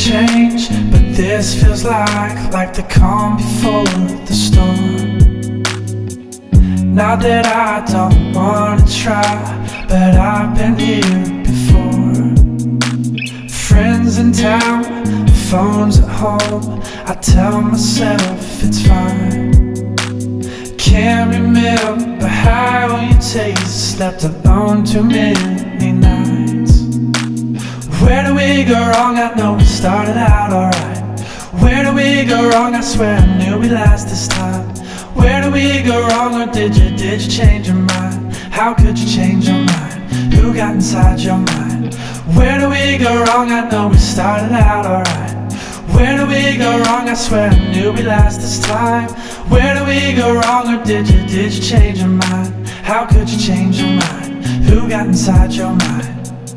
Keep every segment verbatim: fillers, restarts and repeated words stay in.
change, but this feels like Like the calm before the storm. Not that I don't wanna try, but I've been here before. Friends in town, phones at home, I tell myself it's fine. Can't remember how you taste, slept alone too many nights. Where do we go wrong? I know we started out alright. Where do we go wrong? I swear I knew we'd last this time. Where do we go wrong, or did you, did you change your mind? How could you change your mind? Who got inside your mind? Where do we go wrong? I know we started out alright. Where do we go wrong? I swear I knew we'd last this time. Where do we go wrong, or did you, did you change your mind? How could you change your mind? Who got inside your mind?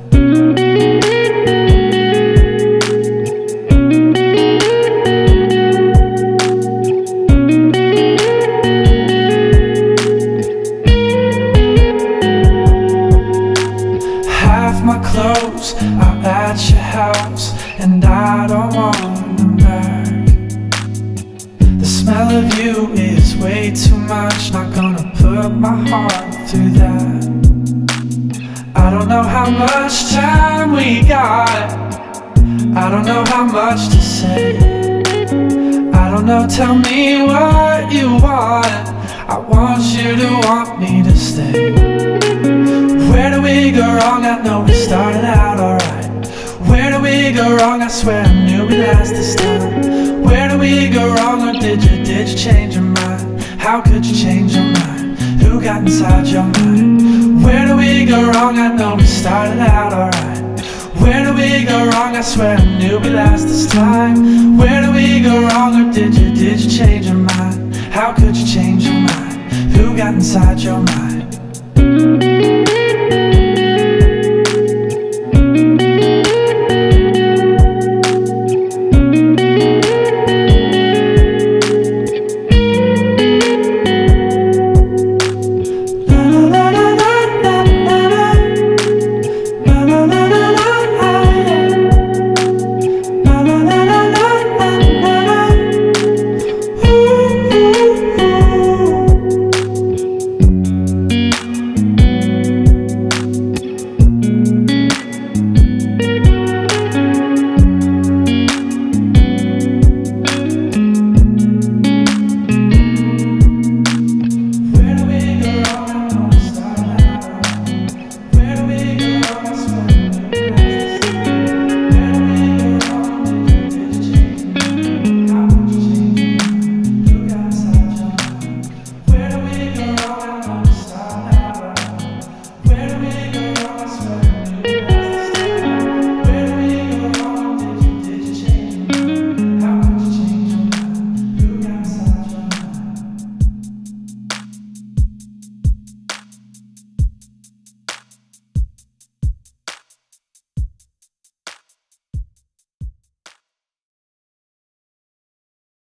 My clothes are at your house, and I don't want them back. The smell of you is way too much, not gonna put my heart through that. I don't know how much time we got, I don't know how much to say. I don't know, tell me what you want, I want you to want me to stay. Where do we go wrong? I know we started out alright. Where do we go wrong? I swear I knew we'd last this time. Where do we go wrong, or did you, did you change your mind? How could you change your mind? Who got inside your mind? Where do we go wrong? I know we started out alright. Where do we go wrong? I swear I knew we'd last this time. Where do we go wrong, or did you, did you change your mind? How could you change your mind? Who got inside your mind?